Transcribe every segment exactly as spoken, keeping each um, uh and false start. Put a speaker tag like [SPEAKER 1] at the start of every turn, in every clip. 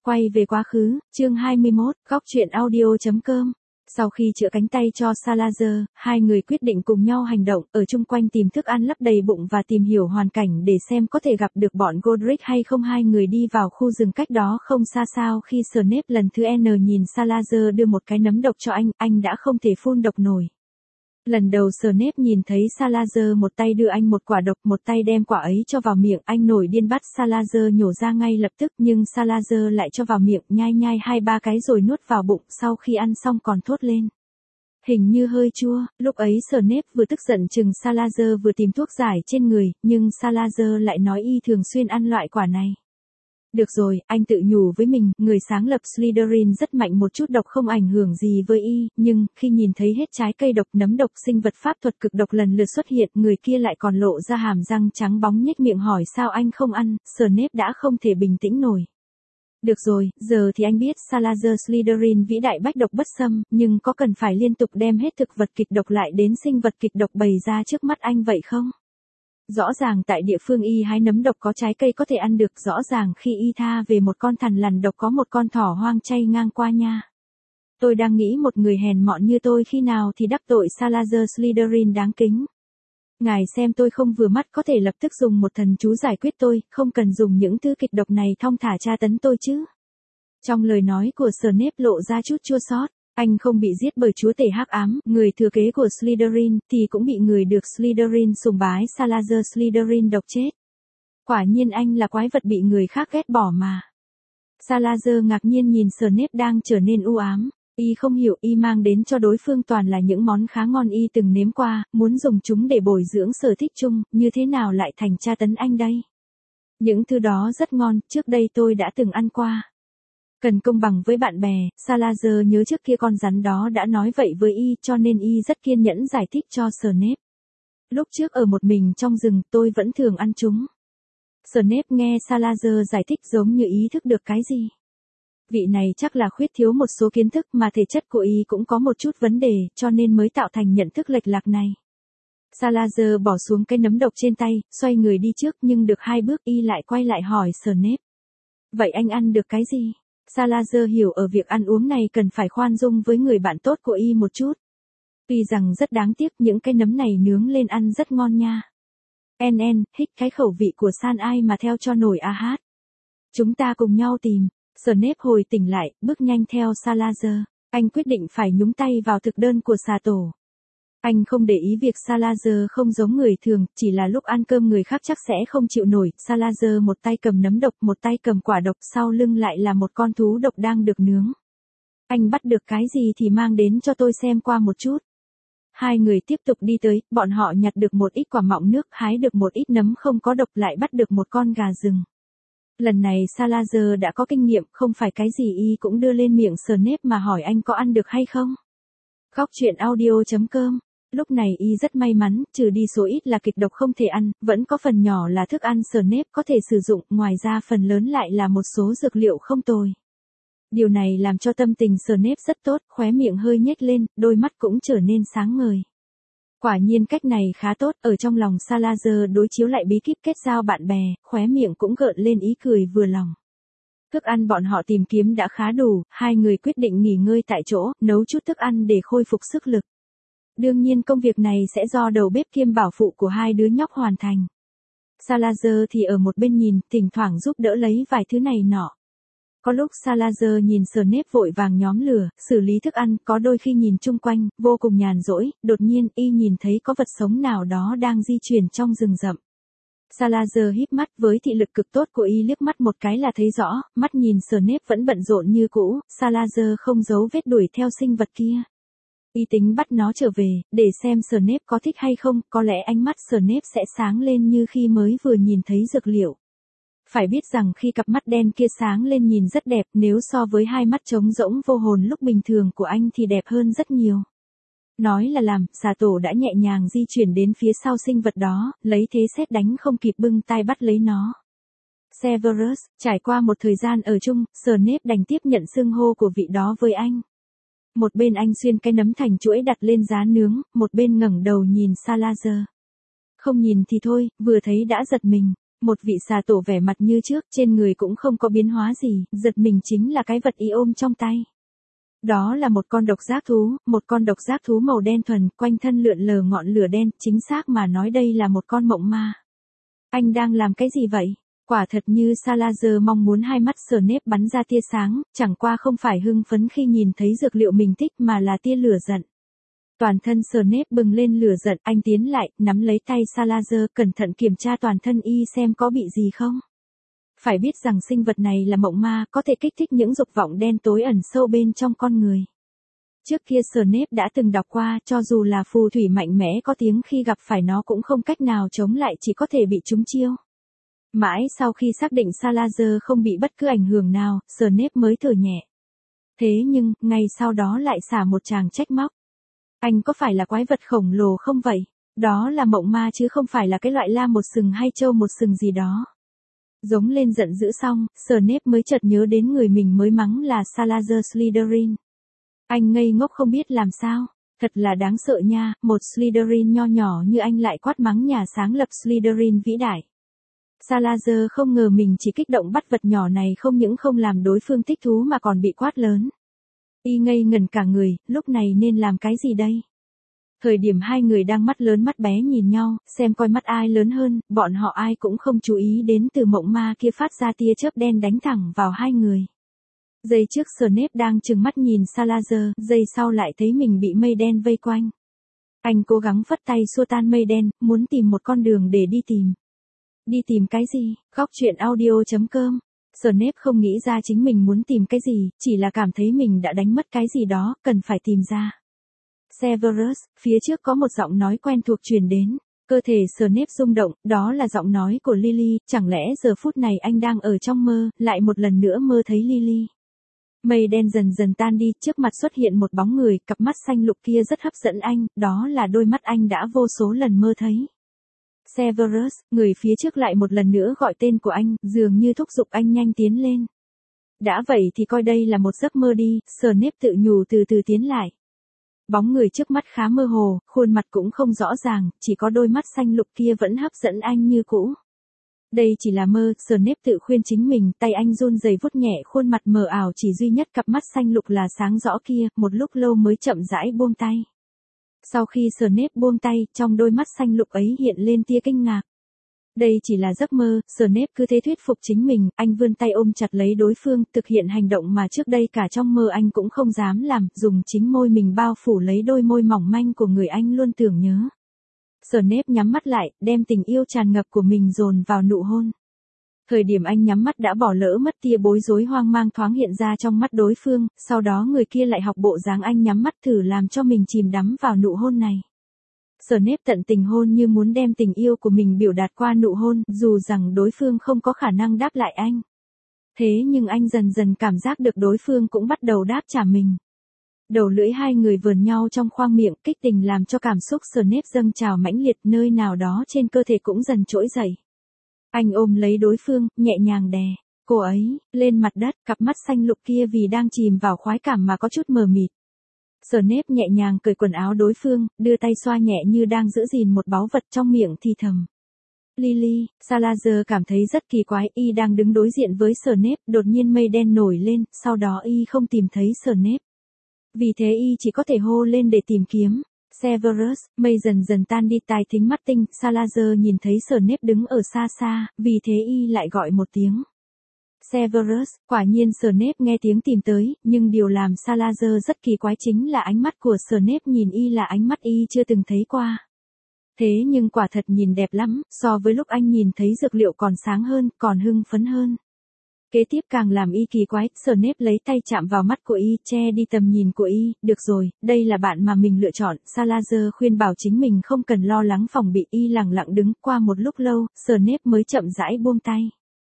[SPEAKER 1] Quay về quá khứ, chương hai mươi mốt, góc truyện audio chấm com. Sau khi chữa cánh tay cho Salazar, hai người quyết định cùng nhau hành động, ở chung quanh tìm thức ăn lấp đầy bụng và tìm hiểu hoàn cảnh để xem có thể gặp được bọn Godric hay không. Hai người đi vào khu rừng cách đó không xa sao khi Snape lần thứ N nhìn Salazar đưa một cái nấm độc cho anh, anh đã không thể phun độc nổi. Lần đầu Snape nhìn thấy Salazar một tay đưa anh một quả độc, một tay đem quả ấy cho vào miệng, anh nổi điên bắt Salazar nhổ ra ngay lập tức, nhưng Salazar lại cho vào miệng, nhai nhai hai ba cái rồi nuốt vào bụng, sau khi ăn xong còn thốt lên. Hình như hơi chua, lúc ấy Snape vừa tức giận chừng Salazar vừa tìm thuốc giải trên người, nhưng Salazar lại nói y thường xuyên ăn loại quả này. Được rồi, anh tự nhủ với mình, người sáng lập Slytherin rất mạnh, một chút độc không ảnh hưởng gì với y, nhưng, khi nhìn thấy hết trái cây độc, nấm độc, sinh vật pháp thuật cực độc lần lượt xuất hiện, người kia lại còn lộ ra hàm răng trắng bóng nhếch miệng hỏi sao anh không ăn, Snape đã không thể bình tĩnh nổi. Được rồi, giờ thì anh biết Salazar Slytherin vĩ đại bách độc bất xâm, nhưng có cần phải liên tục đem hết thực vật kịch độc lại đến sinh vật kịch độc bày ra trước mắt anh vậy không? Rõ ràng tại địa phương y hái nấm độc có trái cây có thể ăn được, rõ ràng khi y tha về một con thằn lằn độc có một con thỏ hoang chay ngang qua nha. Tôi đang nghĩ một người hèn mọn như tôi khi nào thì đắc tội Salazar Slytherin đáng kính. Ngài xem tôi không vừa mắt có thể lập tức dùng một thần chú giải quyết tôi, không cần dùng những thứ kịch độc này thong thả tra tấn tôi chứ. Trong lời nói của Snape lộ ra chút chua xót. Anh không bị giết bởi chúa tể hắc ám, người thừa kế của Slytherin, thì cũng bị người được Slytherin sùng bái Salazar Slytherin độc chết. Quả nhiên anh là quái vật bị người khác ghét bỏ mà. Salazar ngạc nhiên nhìn Snape đang trở nên u ám. Y không hiểu y mang đến cho đối phương toàn là những món khá ngon y từng nếm qua, muốn dùng chúng để bồi dưỡng sở thích chung, như thế nào lại thành tra tấn anh đây? Những thứ đó rất ngon, trước đây tôi đã từng ăn qua. Cần công bằng với bạn bè, Salazar nhớ trước kia con rắn đó đã nói vậy với y, cho nên y rất kiên nhẫn giải thích cho Snape. Lúc trước ở một mình trong rừng, tôi vẫn thường ăn chúng. Snape nghe Salazar giải thích giống như ý thức được cái gì. Vị này chắc là khuyết thiếu một số kiến thức mà thể chất của y cũng có một chút vấn đề, cho nên mới tạo thành nhận thức lệch lạc này. Salazar bỏ xuống cái nấm độc trên tay, xoay người đi trước nhưng được hai bước y lại quay lại hỏi Snape. Vậy anh ăn được cái gì? Salazar hiểu ở việc ăn uống này cần phải khoan dung với người bạn tốt của y một chút. Tuy rằng rất đáng tiếc những cái nấm này nướng lên ăn rất ngon nha. En en, hích cái khẩu vị của San ai mà theo cho nổi a hát. Chúng ta cùng nhau tìm. Snape hồi tỉnh lại, bước nhanh theo Salazar. Anh quyết định phải nhúng tay vào thực đơn của xà tổ. Anh không để ý việc Salazar không giống người thường, chỉ là lúc ăn cơm người khác chắc sẽ không chịu nổi. Salazar một tay cầm nấm độc, một tay cầm quả độc, sau lưng lại là một con thú độc đang được nướng. Anh bắt được cái gì thì mang đến cho tôi xem qua một chút. Hai người tiếp tục đi tới, bọn họ nhặt được một ít quả mọng nước, hái được một ít nấm không có độc, lại bắt được một con gà rừng. Lần này Salazar đã có kinh nghiệm, không phải cái gì y cũng đưa lên miệng Snape mà hỏi anh có ăn được hay không. Góc truyện audio chấm com. Lúc này y rất may mắn, trừ đi số ít là kịch độc không thể ăn, vẫn có phần nhỏ là thức ăn Snape có thể sử dụng, ngoài ra phần lớn lại là một số dược liệu không tồi. Điều này làm cho tâm tình Snape rất tốt, khóe miệng hơi nhếch lên, đôi mắt cũng trở nên sáng ngời. Quả nhiên cách này khá tốt, ở trong lòng Salazar đối chiếu lại bí kíp kết giao bạn bè, khóe miệng cũng gợn lên ý cười vừa lòng. Thức ăn bọn họ tìm kiếm đã khá đủ, hai người quyết định nghỉ ngơi tại chỗ, nấu chút thức ăn để khôi phục sức lực. Đương nhiên công việc này sẽ do đầu bếp kiêm bảo phụ của hai đứa nhóc hoàn thành. Salazar thì ở một bên nhìn, thỉnh thoảng giúp đỡ lấy vài thứ này nọ. Có lúc Salazar nhìn Snape vội vàng nhóm lửa, xử lý thức ăn, có đôi khi nhìn chung quanh, vô cùng nhàn rỗi, đột nhiên y nhìn thấy có vật sống nào đó đang di chuyển trong rừng rậm. Salazar híp mắt, với thị lực cực tốt của y liếc mắt một cái là thấy rõ, mắt nhìn Snape vẫn bận rộn như cũ, Salazar không giấu vết đuổi theo sinh vật kia. Y tính bắt nó trở về, để xem Snape có thích hay không, có lẽ ánh mắt Snape sẽ sáng lên như khi mới vừa nhìn thấy dược liệu. Phải biết rằng khi cặp mắt đen kia sáng lên nhìn rất đẹp, nếu so với hai mắt trống rỗng vô hồn lúc bình thường của anh thì đẹp hơn rất nhiều. Nói là làm, xà tổ đã nhẹ nhàng di chuyển đến phía sau sinh vật đó, lấy thế sét đánh không kịp bưng tay bắt lấy nó. Severus, trải qua một thời gian ở chung, Snape đành tiếp nhận xưng hô của vị đó với anh. Một bên anh xuyên cái nấm thành chuỗi đặt lên giá nướng, một bên ngẩng đầu nhìn Salazar. Không nhìn thì thôi, vừa thấy đã giật mình. Một vị xà tổ vẻ mặt như trước, trên người cũng không có biến hóa gì, giật mình chính là cái vật y ôm trong tay. Đó là một con độc giác thú, một con độc giác thú màu đen thuần, quanh thân lượn lờ ngọn lửa đen, chính xác mà nói đây là một con mộng ma. Anh đang làm cái gì vậy? Quả thật như Salazar mong muốn, hai mắt Snape bắn ra tia sáng, chẳng qua không phải hưng phấn khi nhìn thấy dược liệu mình thích mà là tia lửa giận. Toàn thân Snape bừng lên lửa giận, anh tiến lại, nắm lấy tay Salazar, cẩn thận kiểm tra toàn thân y xem có bị gì không. Phải biết rằng sinh vật này là mộng ma, có thể kích thích những dục vọng đen tối ẩn sâu bên trong con người. Trước kia Snape đã từng đọc qua, cho dù là phù thủy mạnh mẽ có tiếng khi gặp phải nó cũng không cách nào chống lại, chỉ có thể bị trúng chiêu. Mãi sau khi xác định Salazar không bị bất cứ ảnh hưởng nào, Snape mới thở nhẹ. Thế nhưng, ngay sau đó lại xả một tràng trách móc. Anh có phải là quái vật khổng lồ không vậy? Đó là mộng ma chứ không phải là cái loại la một sừng hay trâu một sừng gì đó. Giống lên giận dữ xong, Snape mới chợt nhớ đến người mình mới mắng là Salazar Slytherin. Anh ngây ngốc không biết làm sao. Thật là đáng sợ nha, một Slytherin nho nhỏ như anh lại quát mắng nhà sáng lập Slytherin vĩ đại. Salazar không ngờ mình chỉ kích động bắt vật nhỏ này không những không làm đối phương thích thú mà còn bị quát lớn. Y ngây ngẩn cả người, lúc này nên làm cái gì đây? Thời điểm hai người đang mắt lớn mắt bé nhìn nhau, xem coi mắt ai lớn hơn, bọn họ ai cũng không chú ý đến từ mộng ma kia phát ra tia chớp đen đánh thẳng vào hai người. Giây trước Snape đang trừng mắt nhìn Salazar, giây sau lại thấy mình bị mây đen vây quanh. Anh cố gắng phất tay xua tan mây đen, muốn tìm một con đường để đi tìm. Đi tìm cái gì? Góc truyện audio chấm com. Snape không nghĩ ra chính mình muốn tìm cái gì, chỉ là cảm thấy mình đã đánh mất cái gì đó, cần phải tìm ra. Severus, phía trước có một giọng nói quen thuộc truyền đến. Cơ thể Snape rung động, đó là giọng nói của Lily, chẳng lẽ giờ phút này anh đang ở trong mơ, lại một lần nữa mơ thấy Lily. Mây đen dần dần tan đi, trước mặt xuất hiện một bóng người, cặp mắt xanh lục kia rất hấp dẫn anh, đó là đôi mắt anh đã vô số lần mơ thấy. Severus, người phía trước lại một lần nữa gọi tên của anh, dường như thúc giục anh nhanh tiến lên. Đã vậy thì coi đây là một giấc mơ đi, Snape tự nhủ từ từ tiến lại. Bóng người trước mắt khá mơ hồ, khuôn mặt cũng không rõ ràng, chỉ có đôi mắt xanh lục kia vẫn hấp dẫn anh như cũ. Đây chỉ là mơ, Snape tự khuyên chính mình, tay anh run rẩy vuốt nhẹ khuôn mặt mờ ảo, chỉ duy nhất cặp mắt xanh lục là sáng rõ kia, một lúc lâu mới chậm rãi buông tay. Sau khi Snape buông tay, trong đôi mắt xanh lục ấy hiện lên tia kinh ngạc. Đây chỉ là giấc mơ, Snape cứ thế thuyết phục chính mình, anh vươn tay ôm chặt lấy đối phương, thực hiện hành động mà trước đây cả trong mơ anh cũng không dám làm, dùng chính môi mình bao phủ lấy đôi môi mỏng manh của người anh luôn tưởng nhớ. Snape nhắm mắt lại, đem tình yêu tràn ngập của mình dồn vào nụ hôn. Thời điểm anh nhắm mắt đã bỏ lỡ mất tia bối rối hoang mang thoáng hiện ra trong mắt đối phương, sau đó người kia lại học bộ dáng anh nhắm mắt thử làm cho mình chìm đắm vào nụ hôn này. Snape tận tình hôn như muốn đem tình yêu của mình biểu đạt qua nụ hôn, dù rằng đối phương không có khả năng đáp lại anh. Thế nhưng anh dần dần cảm giác được đối phương cũng bắt đầu đáp trả mình. Đầu lưỡi hai người vờn nhau trong khoang miệng, kích tình làm cho cảm xúc Snape dâng trào mãnh liệt, nơi nào đó trên cơ thể cũng dần trỗi dậy. Anh ôm lấy đối phương, nhẹ nhàng đè cô ấy lên mặt đất, cặp mắt xanh lục kia vì đang chìm vào khoái cảm mà có chút mờ mịt. Snape nhẹ nhàng cởi quần áo đối phương, đưa tay xoa nhẹ như đang giữ gìn một báu vật, trong miệng thì thầm. Lily, Salazar cảm thấy rất kỳ quái, y đang đứng đối diện với Snape, đột nhiên mây đen nổi lên, sau đó y không tìm thấy Snape. Vì thế y chỉ có thể hô lên để tìm kiếm. Severus, mây dần dần tan đi, tai thính mắt tinh, Salazar nhìn thấy Snape đứng ở xa xa, vì thế y lại gọi một tiếng. Severus, quả nhiên Snape nghe tiếng tìm tới, nhưng điều làm Salazar rất kỳ quái chính là ánh mắt của Snape nhìn y là ánh mắt y chưa từng thấy qua. Thế nhưng quả thật nhìn đẹp lắm, so với lúc anh nhìn thấy dược liệu còn sáng hơn, còn hưng phấn hơn. Kế tiếp càng làm y kỳ quái, Snape lấy tay chạm vào mắt của y, che đi tầm nhìn của y, được rồi, đây là bạn mà mình lựa chọn, Salazar khuyên bảo chính mình không cần lo lắng phòng bị, y lặng lặng đứng, qua một lúc lâu, Snape mới chậm rãi buông tay.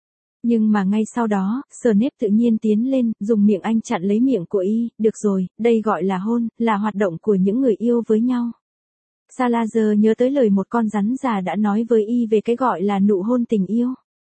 [SPEAKER 1] Nhưng mà ngay sau đó, Snape tự nhiên tiến lên, dùng miệng anh chặn lấy miệng của y, được rồi, đây gọi là hôn, là hoạt động của những người yêu với nhau. Salazar nhớ tới lời một con rắn già đã nói với y về cái gọi là nụ hôn tình yêu.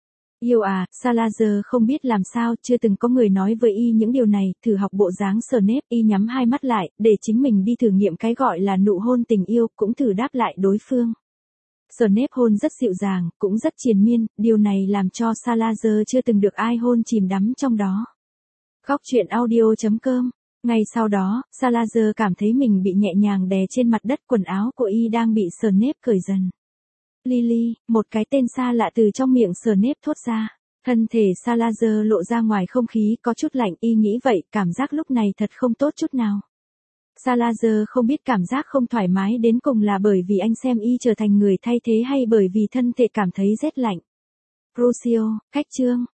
[SPEAKER 1] Yêu à, Salazar không biết làm sao, chưa từng có người nói với y những điều này, thử học bộ dáng Snape, y nhắm hai mắt lại, để chính mình đi thử nghiệm cái gọi là nụ hôn tình yêu, cũng thử đáp lại đối phương. Snape hôn rất dịu dàng, cũng rất triền miên, điều này làm cho Salazar chưa từng được ai hôn chìm đắm trong đó. Góc truyện audio chấm com. Ngay sau đó, Salazar cảm thấy mình bị nhẹ nhàng đè trên mặt đất, quần áo của y đang bị Snape cởi dần. Lily, một cái tên xa lạ từ trong miệng Snape thốt ra. Thân thể Salazar lộ ra ngoài không khí có chút lạnh, y nghĩ vậy, cảm giác lúc này thật không tốt chút nào. Salazar không biết cảm giác không thoải mái đến cùng là bởi vì anh xem y trở thành người thay thế hay bởi vì thân thể cảm thấy rét lạnh. Crucio, cách chương.